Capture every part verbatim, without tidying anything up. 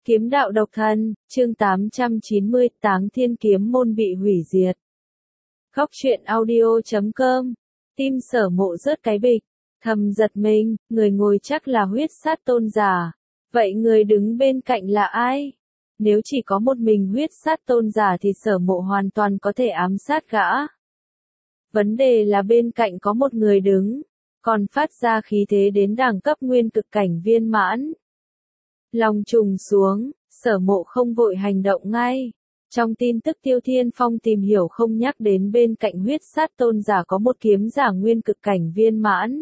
Kiếm đạo độc thân, chương tám trăm chín mươi, Táng Thiên Kiếm Môn bị hủy diệt. Góc truyện audio chấm com, tim Sở Mộ rớt cái bịch, thầm giật mình, người ngồi chắc là huyết sát tôn giả. Vậy người đứng bên cạnh là ai? Nếu chỉ có một mình huyết sát tôn giả thì Sở Mộ hoàn toàn có thể ám sát gã. Vấn đề là bên cạnh có một người đứng, còn phát ra khí thế đến đẳng cấp nguyên cực cảnh viên mãn. Lòng trùng xuống, Sở Mộ không vội hành động ngay. Trong tin tức Tiêu Thiên Phong tìm hiểu không nhắc đến bên cạnh huyết sát tôn giả có một kiếm giả nguyên cực cảnh viên mãn.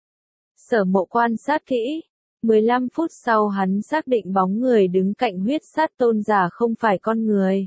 Sở Mộ quan sát kỹ. mười lăm phút sau hắn xác định bóng người đứng cạnh huyết sát tôn giả không phải con người.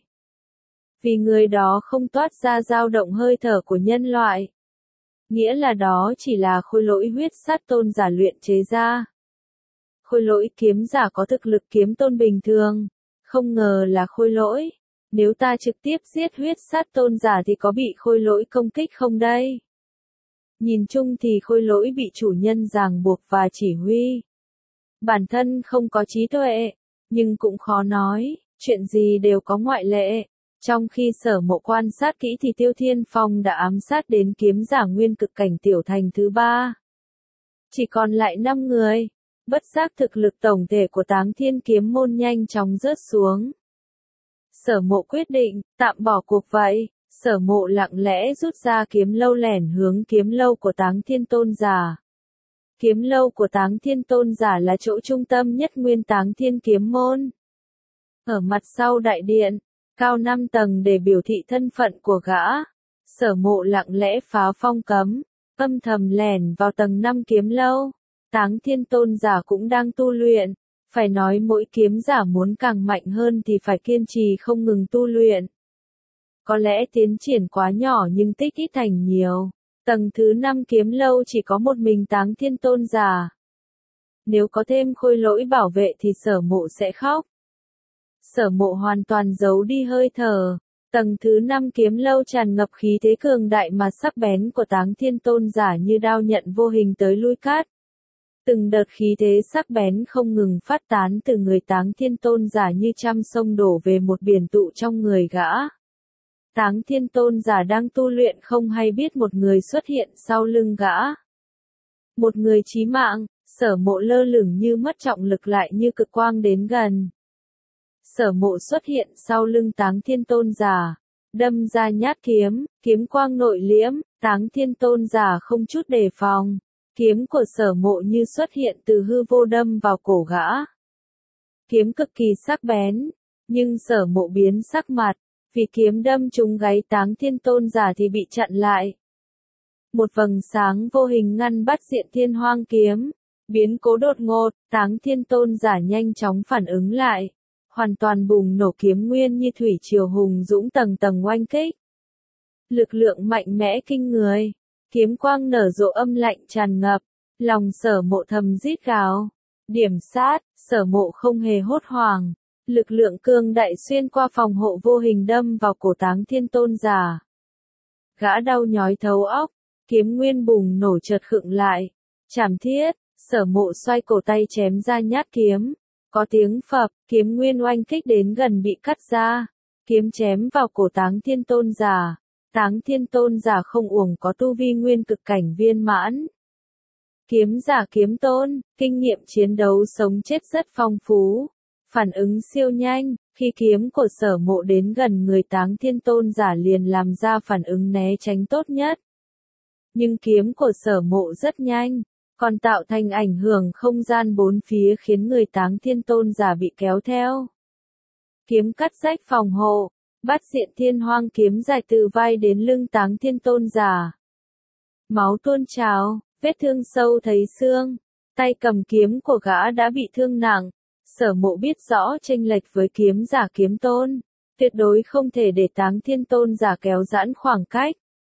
Vì người đó không toát ra dao động hơi thở của nhân loại. Nghĩa là đó chỉ là khôi lỗi huyết sát tôn giả luyện chế ra. Khôi lỗi kiếm giả có thực lực kiếm tôn bình thường. Không ngờ là khôi lỗi. Nếu ta trực tiếp giết huyết sát tôn giả thì có bị khôi lỗi công kích không đây? Nhìn chung thì khôi lỗi bị chủ nhân ràng buộc và chỉ huy. Bản thân không có trí tuệ, nhưng cũng khó nói, chuyện gì đều có ngoại lệ. Trong khi Sở Mộ quan sát kỹ thì Tiêu Thiên Phong đã ám sát đến kiếm giả nguyên cực cảnh tiểu thành thứ ba. Chỉ còn lại năm người. Bất giác thực lực tổng thể của Táng Thiên Kiếm Môn nhanh chóng rớt xuống. Sở Mộ quyết định, tạm bỏ cuộc vậy. Sở Mộ lặng lẽ rút ra kiếm lâu lẻn hướng kiếm lâu của Táng Thiên Tôn giả. Kiếm lâu của Táng Thiên Tôn giả là chỗ trung tâm nhất nguyên Táng Thiên Kiếm Môn. Ở mặt sau đại điện, cao năm tầng để biểu thị thân phận của gã. Sở Mộ lặng lẽ phá phong cấm, âm thầm lẻn vào tầng năm kiếm lâu. Táng Thiên Tôn giả cũng đang tu luyện, phải nói mỗi kiếm giả muốn càng mạnh hơn thì phải kiên trì không ngừng tu luyện. Có lẽ tiến triển quá nhỏ nhưng tích ít thành nhiều. Tầng thứ năm kiếm lâu chỉ có một mình Táng Thiên Tôn giả. Nếu có thêm khôi lỗi bảo vệ thì Sở Mộ sẽ khóc. Sở Mộ hoàn toàn giấu đi hơi thở. Tầng thứ năm kiếm lâu tràn ngập khí thế cường đại mà sắc bén của Táng Thiên Tôn giả như đao nhận vô hình tới lui cát. Từng đợt khí thế sắc bén không ngừng phát tán từ người Táng Thiên Tôn giả như trăm sông đổ về một biển tụ trong người gã. Táng Thiên Tôn giả đang tu luyện không hay biết một người xuất hiện sau lưng gã. Một người chí mạng, Sở Mộ lơ lửng như mất trọng lực lại như cực quang đến gần. Sở Mộ xuất hiện sau lưng Táng Thiên Tôn giả, đâm ra nhát kiếm, kiếm quang nội liễm, Táng Thiên Tôn giả không chút đề phòng. Kiếm của Sở Mộ như xuất hiện từ hư vô đâm vào cổ gã. Kiếm cực kỳ sắc bén, nhưng Sở Mộ biến sắc mặt, vì kiếm đâm trúng gáy Táng Thiên Tôn giả thì bị chặn lại. Một vầng sáng vô hình ngăn bắt diện Thiên Hoang kiếm, biến cố đột ngột, Táng Thiên Tôn giả nhanh chóng phản ứng lại, hoàn toàn bùng nổ kiếm nguyên như thủy triều hùng dũng tầng tầng oanh kích. Lực lượng mạnh mẽ kinh người. Kiếm quang nở rộ âm lạnh tràn ngập, lòng Sở Mộ thầm rít gào. Điểm sát, Sở Mộ không hề hốt hoảng. Lực lượng cường đại xuyên qua phòng hộ vô hình đâm vào cổ Táng Thiên Tôn giả. Gã đau nhói thấu óc, kiếm nguyên bùng nổ chợt khựng lại. Chảm thiết, Sở Mộ xoay cổ tay chém ra nhát kiếm. Có tiếng phập, kiếm nguyên oanh kích đến gần bị cắt ra. Kiếm chém vào cổ Táng Thiên Tôn giả. Táng Thiên Tôn giả không uổng có tu vi nguyên cực cảnh viên mãn. Kiếm giả kiếm tôn, kinh nghiệm chiến đấu sống chết rất phong phú, phản ứng siêu nhanh, khi kiếm của Sở Mộ đến gần người Táng Thiên Tôn giả liền làm ra phản ứng né tránh tốt nhất. Nhưng kiếm của Sở Mộ rất nhanh, còn tạo thành ảnh hưởng không gian bốn phía khiến người Táng Thiên Tôn giả bị kéo theo. Kiếm cắt rách phòng hộ. Bắt diện Thiên Hoang kiếm dài từ vai đến lưng Táng Thiên Tôn giả. Máu tuôn trào, vết thương sâu thấy xương. Tay cầm kiếm của gã đã bị thương nặng. Sở Mộ biết rõ chênh lệch với kiếm giả kiếm tôn. Tuyệt đối không thể để Táng Thiên Tôn giả kéo giãn khoảng cách.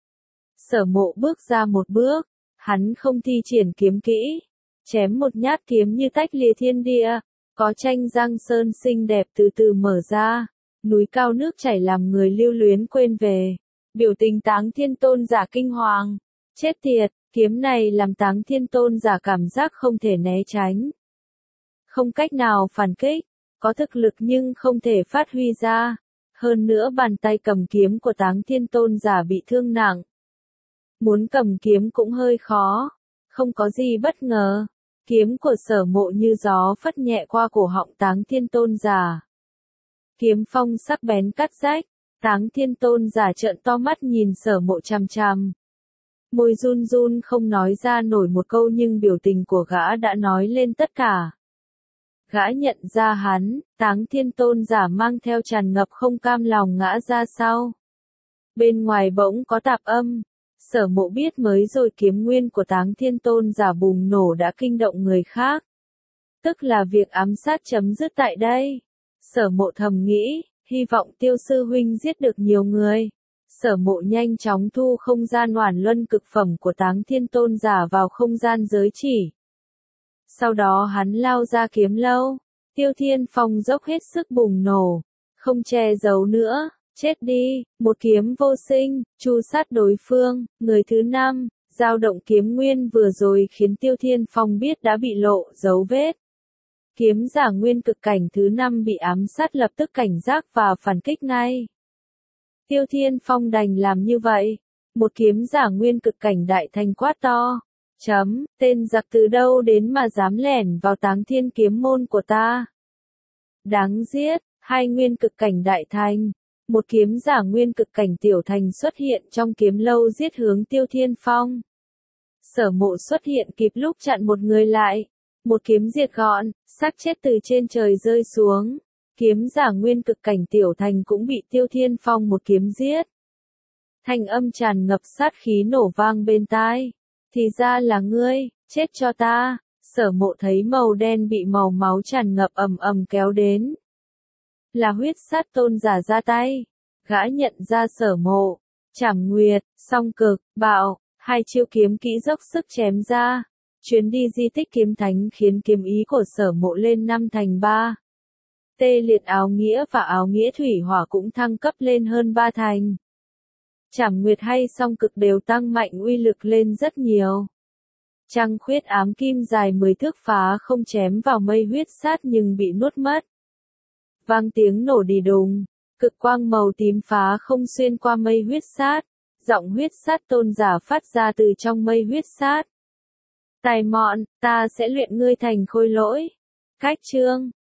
Sở Mộ bước ra một bước. Hắn không thi triển kiếm kỹ. Chém một nhát kiếm như tách lìa thiên địa. Có tranh răng sơn xinh đẹp từ từ mở ra. Núi cao nước chảy làm người lưu luyến quên về. Biểu tình Táng Thiên Tôn giả kinh hoàng. Chết tiệt, kiếm này làm Táng Thiên Tôn giả cảm giác không thể né tránh. Không cách nào phản kích. có thực lực nhưng không thể phát huy ra. Hơn nữa bàn tay cầm kiếm của Táng Thiên Tôn giả bị thương nặng. Muốn cầm kiếm cũng hơi khó. Không có gì bất ngờ. Kiếm của Sở Mộ như gió phất nhẹ qua cổ họng Táng Thiên Tôn giả. Kiếm phong sắc bén cắt rách. Táng Thiên Tôn giả trợn to mắt nhìn Sở Mộ chằm chằm. Môi run run không nói ra nổi một câu nhưng biểu tình của gã đã nói lên tất cả. Gã nhận ra hắn, Táng Thiên Tôn giả mang theo tràn ngập không cam lòng ngã ra sau. Bên ngoài bỗng có tạp âm. Sở Mộ biết mới rồi kiếm nguyên của Táng Thiên Tôn giả bùng nổ đã kinh động người khác. Tức là việc ám sát chấm dứt tại đây. Sở Mộ thầm nghĩ, hy vọng Tiêu sư huynh giết được nhiều người. Sở Mộ nhanh chóng thu không gian oản luân cực phẩm của Táng Thiên Tôn giả vào không gian giới chỉ. Sau đó hắn lao ra kiếm lâu. Tiêu Thiên Phong dốc hết sức bùng nổ. Không che giấu nữa. Chết đi, một kiếm vô sinh, chu sát đối phương. Người thứ năm, dao động kiếm nguyên vừa rồi khiến Tiêu Thiên Phong biết đã bị lộ dấu vết. Kiếm giả nguyên cực cảnh thứ năm bị ám sát lập tức cảnh giác và phản kích ngay. Tiêu Thiên Phong đành làm như vậy. Một kiếm giả nguyên cực cảnh đại thành quát to. Chấm, tên giặc từ đâu đến mà dám lẻn vào Táng Thiên kiếm môn của ta. Đáng giết, hai nguyên cực cảnh đại thành. Một kiếm giả nguyên cực cảnh tiểu thành xuất hiện trong kiếm lâu giết hướng Tiêu Thiên Phong. Sở Mộ xuất hiện kịp lúc chặn một người lại. Một kiếm diệt gọn, xác chết từ trên trời rơi xuống. Kiếm giả nguyên cực cảnh tiểu thành cũng bị Tiêu Thiên Phong một kiếm giết. Thanh âm tràn ngập sát khí nổ vang bên tai. Thì ra là ngươi, chết cho ta. Sở Mộ thấy màu đen bị màu máu tràn ngập ầm ầm kéo đến. Là huyết sát tôn giả ra tay. Gã nhận ra Sở Mộ. Trảm Nguyệt, song cực, bạo, hai chiêu kiếm kỹ dốc sức chém ra. Chuyến đi di tích kiếm thánh khiến kiếm ý của Sở Mộ lên năm thành ba. Tê liệt áo nghĩa và áo nghĩa thủy hỏa cũng thăng cấp lên hơn ba thành. Trảm Nguyệt hay song cực đều tăng mạnh uy lực lên rất nhiều. Trăng khuyết ám kim dài mười thước phá không chém vào mây huyết sát nhưng bị nuốt mất. Vang tiếng nổ đì đùng, cực quang màu tím phá không xuyên qua mây huyết sát. Giọng huyết sát tôn giả phát ra từ trong mây huyết sát. Tài mọn, ta sẽ luyện ngươi thành khôi lỗi. Cách chương